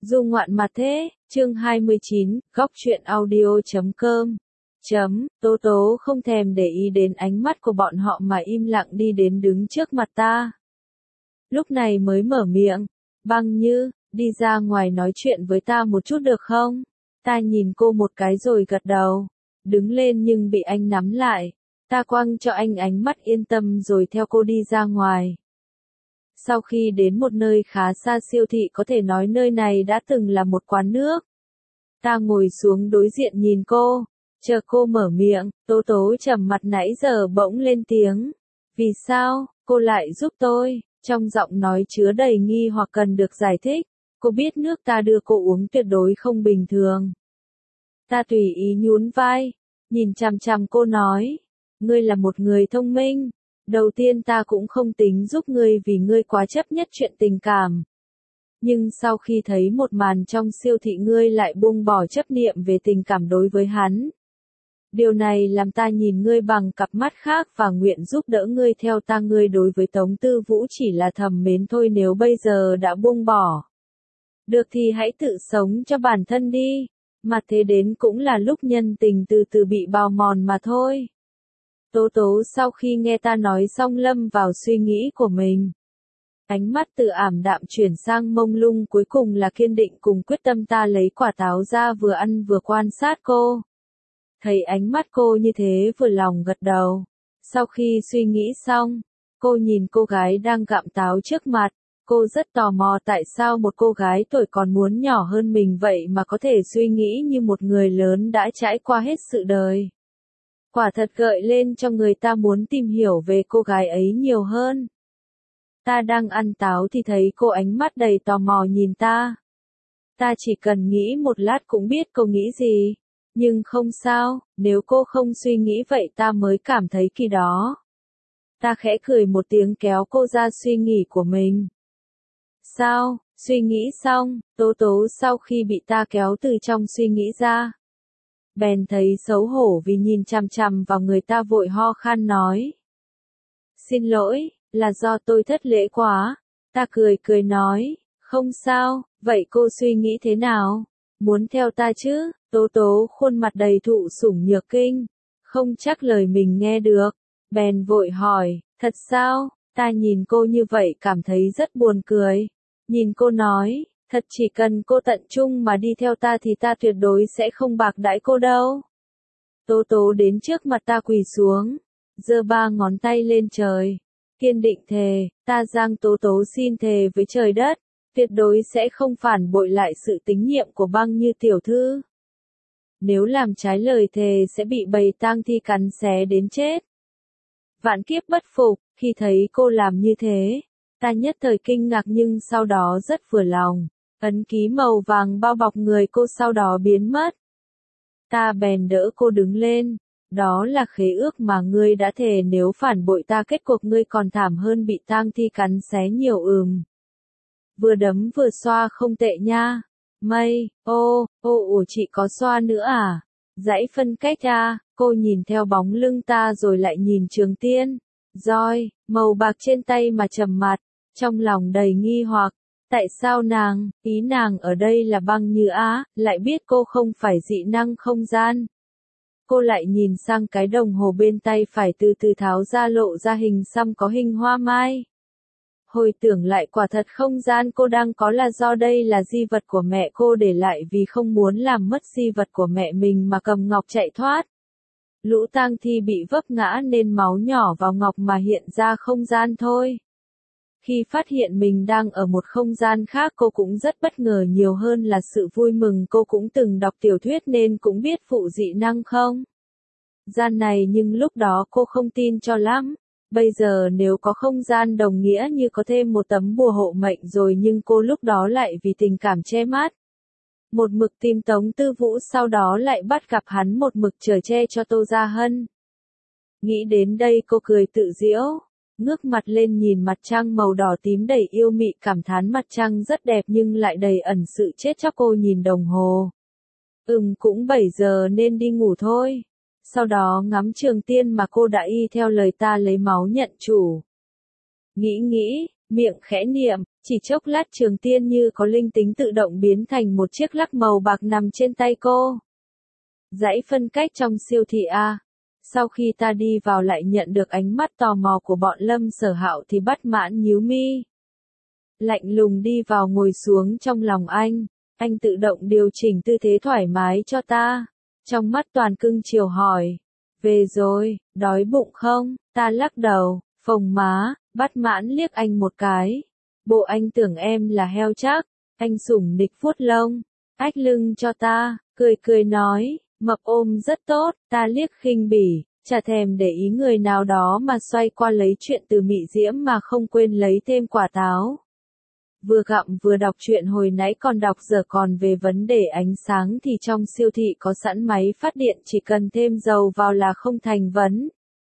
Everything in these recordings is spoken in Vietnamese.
Du ngoạn mà thế, chương 29, góc truyện audio.com. Tố tố không thèm để ý đến ánh mắt của bọn họ mà im lặng đi đến đứng trước mặt ta. Lúc này mới mở miệng, Băng Như, đi ra ngoài nói chuyện với ta một chút được không? Ta nhìn cô một cái rồi gật đầu, đứng lên nhưng bị anh nắm lại. Ta quăng cho anh ánh mắt yên tâm rồi theo cô đi ra ngoài. Sau khi đến một nơi khá xa siêu thị, có thể nói nơi này đã từng là một quán nước. Ta ngồi xuống đối diện nhìn cô, chờ cô mở miệng. Tố tố trầm mặt nãy giờ bỗng lên tiếng. Vì sao, cô lại giúp tôi? Trong giọng nói chứa đầy nghi hoặc cần được giải thích. Cô biết nước ta đưa cô uống tuyệt đối không bình thường. Ta tùy ý nhún vai, nhìn chằm chằm cô nói. Ngươi là một người thông minh. Đầu tiên ta cũng không tính giúp ngươi vì ngươi quá chấp nhất chuyện tình cảm. Nhưng sau khi thấy một màn trong siêu thị, ngươi lại buông bỏ chấp niệm về tình cảm đối với hắn. Điều này làm ta nhìn ngươi bằng cặp mắt khác và nguyện giúp đỡ ngươi theo ta. Ngươi đối với Tống Tư Vũ chỉ là thầm mến thôi, nếu bây giờ đã buông bỏ. Được thì hãy tự sống cho bản thân đi, mà thế đến cũng là lúc nhân tình từ từ bị bào mòn mà thôi. Tố tố sau khi nghe ta nói xong lâm vào suy nghĩ của mình. Ánh mắt từ ảm đạm chuyển sang mông lung, cuối cùng là kiên định cùng quyết tâm. Ta lấy quả táo ra vừa ăn vừa quan sát cô. Thấy ánh mắt cô như thế vừa lòng gật đầu. Sau khi suy nghĩ xong, cô nhìn cô gái đang gặm táo trước mặt. Cô rất tò mò tại sao một cô gái tuổi còn muốn nhỏ hơn mình vậy mà có thể suy nghĩ như một người lớn đã trải qua hết sự đời. Quả thật gợi lên cho người ta muốn tìm hiểu về cô gái ấy nhiều hơn. Ta đang ăn táo thì thấy cô ánh mắt đầy tò mò nhìn ta. Ta chỉ cần nghĩ một lát cũng biết cô nghĩ gì. Nhưng không sao, nếu cô không suy nghĩ vậy ta mới cảm thấy kỳ đó. Ta khẽ cười một tiếng kéo cô ra suy nghĩ của mình. Sao, suy nghĩ xong, tố tố sau khi bị ta kéo từ trong suy nghĩ ra. Bèn thấy xấu hổ vì nhìn chằm chằm vào người ta, vội ho khan nói. Xin lỗi, là do tôi thất lễ quá. Ta cười nói, không sao, vậy cô suy nghĩ thế nào? Muốn theo ta chứ? Tố tố khuôn mặt đầy thụ sủng nhược kinh, không chắc lời mình nghe được. Bèn vội hỏi, thật sao? Ta nhìn cô như vậy cảm thấy rất buồn cười. Nhìn cô nói, thật chỉ cần cô tận trung mà đi theo ta thì ta tuyệt đối sẽ không bạc đãi cô đâu. Tố tố đến trước mặt ta quỳ xuống, giơ 3 ngón tay lên trời, kiên định thề. Ta giang tố tố xin thề với trời đất, tuyệt đối sẽ không phản bội lại sự tín nhiệm của Băng Như tiểu thư. Nếu làm trái lời thề sẽ bị bầy tang thi cắn xé đến chết. Vạn kiếp bất phục. Khi thấy cô làm như thế, ta nhất thời kinh ngạc nhưng sau đó rất vừa lòng. Ấn ký màu vàng bao bọc người cô sau đó biến mất. Ta bèn đỡ cô đứng lên. Đó là khế ước mà ngươi đã thề, nếu phản bội ta kết cuộc ngươi còn thảm hơn bị tang thi cắn xé nhiều. Vừa đấm vừa xoa không tệ nha. Mây, chị có xoa nữa à? Dãy phân cách à? Cô nhìn theo bóng lưng ta rồi lại nhìn Trường Tiên, roi, màu bạc trên tay mà trầm mặt, trong lòng đầy nghi hoặc. Tại sao nàng, ý nàng ở đây là Băng Như á, lại biết cô không phải dị năng không gian. Cô lại nhìn sang cái đồng hồ bên tay phải từ từ tháo ra, lộ ra hình xăm có hình hoa mai. Hồi tưởng lại, quả thật không gian cô đang có là do đây là di vật của mẹ cô để lại vì không muốn làm mất di vật của mẹ mình mà cầm ngọc chạy thoát. Lũ tang thi bị vấp ngã nên máu nhỏ vào ngọc mà hiện ra không gian thôi. Khi phát hiện mình đang ở một không gian khác, cô cũng rất bất ngờ, nhiều hơn là sự vui mừng. Cô cũng từng đọc tiểu thuyết nên cũng biết phụ dị năng không gian này, nhưng lúc đó cô không tin cho lắm. Bây giờ nếu có không gian đồng nghĩa như có thêm một tấm bùa hộ mệnh rồi, nhưng cô lúc đó lại vì tình cảm che mắt. Một mực tìm Tống Tư Vũ, sau đó lại bắt gặp hắn, một mực chở che cho Tô Gia Hân. Nghĩ đến đây cô cười tự giễu, ngước mặt lên nhìn mặt trăng màu đỏ tím đầy yêu mị, cảm thán mặt trăng rất đẹp nhưng lại đầy ẩn sự chết chóc. Cô nhìn đồng hồ. Cũng 7 giờ nên đi ngủ thôi. Sau đó ngắm Trường Tiên mà cô đã y theo lời ta lấy máu nhận chủ. Nghĩ, miệng khẽ niệm, chỉ chốc lát Trường Tiên như có linh tính tự động biến thành một chiếc lắc màu bạc nằm trên tay cô. Dãy phân cách trong siêu thị A. Sau khi ta đi vào lại nhận được ánh mắt tò mò của bọn Lâm Sở Hạo thì Bất Mãn nhíu mi. Lạnh lùng đi vào ngồi xuống trong lòng anh tự động điều chỉnh tư thế thoải mái cho ta. Trong mắt toàn cưng chiều hỏi, về rồi, đói bụng không? Ta lắc đầu, phồng má, Bất Mãn liếc anh một cái. Bộ anh tưởng em là heo chắc, anh sủng nịch vuốt lông, ách lưng cho ta, cười nói, mập ôm rất tốt, ta liếc khinh bỉ, chả thèm để ý người nào đó mà xoay qua lấy chuyện từ Mị Diễm mà không quên lấy thêm quả táo. Vừa gặm vừa đọc truyện hồi nãy còn đọc giờ còn về vấn đề ánh sáng thì trong siêu thị có sẵn máy phát điện chỉ cần thêm dầu vào là không thành vấn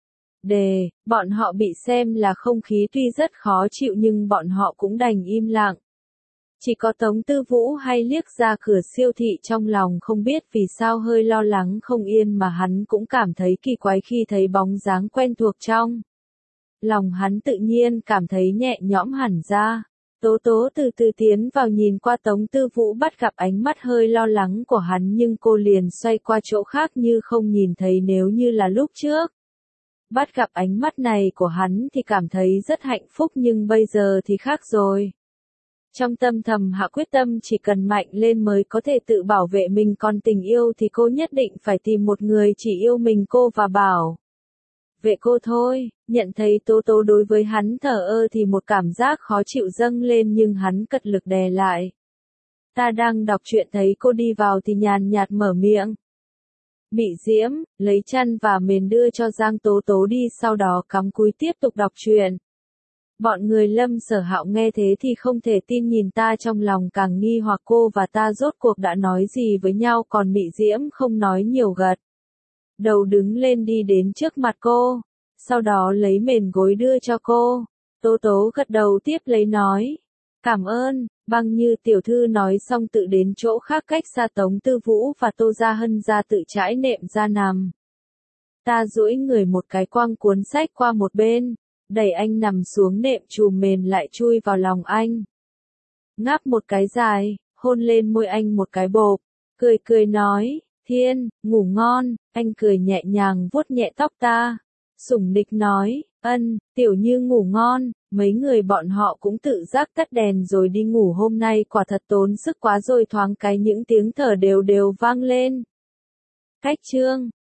đề, bọn họ bị xem là không khí tuy rất khó chịu nhưng bọn họ cũng đành im lặng. Chỉ có Tống Tư Vũ hay liếc ra cửa siêu thị trong lòng không biết vì sao hơi lo lắng không yên mà hắn cũng cảm thấy kỳ quái khi thấy bóng dáng quen thuộc trong. Lòng hắn tự nhiên cảm thấy nhẹ nhõm hẳn ra. Tố Tố từ từ tiến vào nhìn qua Tống Tư Vũ bắt gặp ánh mắt hơi lo lắng của hắn nhưng cô liền xoay qua chỗ khác như không nhìn thấy nếu như là lúc trước. Bắt gặp ánh mắt này của hắn thì cảm thấy rất hạnh phúc nhưng bây giờ thì khác rồi. Trong tâm thầm hạ quyết tâm chỉ cần mạnh lên mới có thể tự bảo vệ mình còn tình yêu thì cô nhất định phải tìm một người chỉ yêu mình cô và bảo vệ cô thôi. Nhận thấy Tố Tố đối với hắn thờ ơ thì một cảm giác khó chịu dâng lên nhưng hắn cật lực đè lại. Ta đang đọc truyện thấy cô đi vào thì nhàn nhạt mở miệng. Mị Diễm, lấy chăn và mền đưa cho Giang Tố Tố đi sau đó cắm cúi tiếp tục đọc truyện. Bọn người Lâm Sở Hạo nghe thế thì không thể tin nhìn ta trong lòng càng nghi hoặc cô và ta rốt cuộc đã nói gì với nhau còn Mị Diễm không nói nhiều gật. Đầu đứng lên đi đến trước mặt cô, sau đó lấy mền gối đưa cho cô. Tố Tố gật đầu tiếp lấy nói. Cảm ơn, Băng Như tiểu thư nói xong tự đến chỗ khác cách xa Tống Tư Vũ và Tô Gia Hân ra tự trải nệm ra nằm. Ta duỗi người một cái quăng cuốn sách qua một bên, đẩy anh nằm xuống nệm chùm mền lại chui vào lòng anh. Ngáp một cái dài, hôn lên môi anh một cái bộp, cười nói, Thiên, ngủ ngon, anh cười nhẹ nhàng vuốt nhẹ tóc ta. Sủng nịch nói, Tiểu Như ngủ ngon, mấy người bọn họ cũng tự giác tắt đèn rồi đi ngủ hôm nay quả thật tốn sức quá rồi thoáng cái những tiếng thở đều vang lên. Cách chương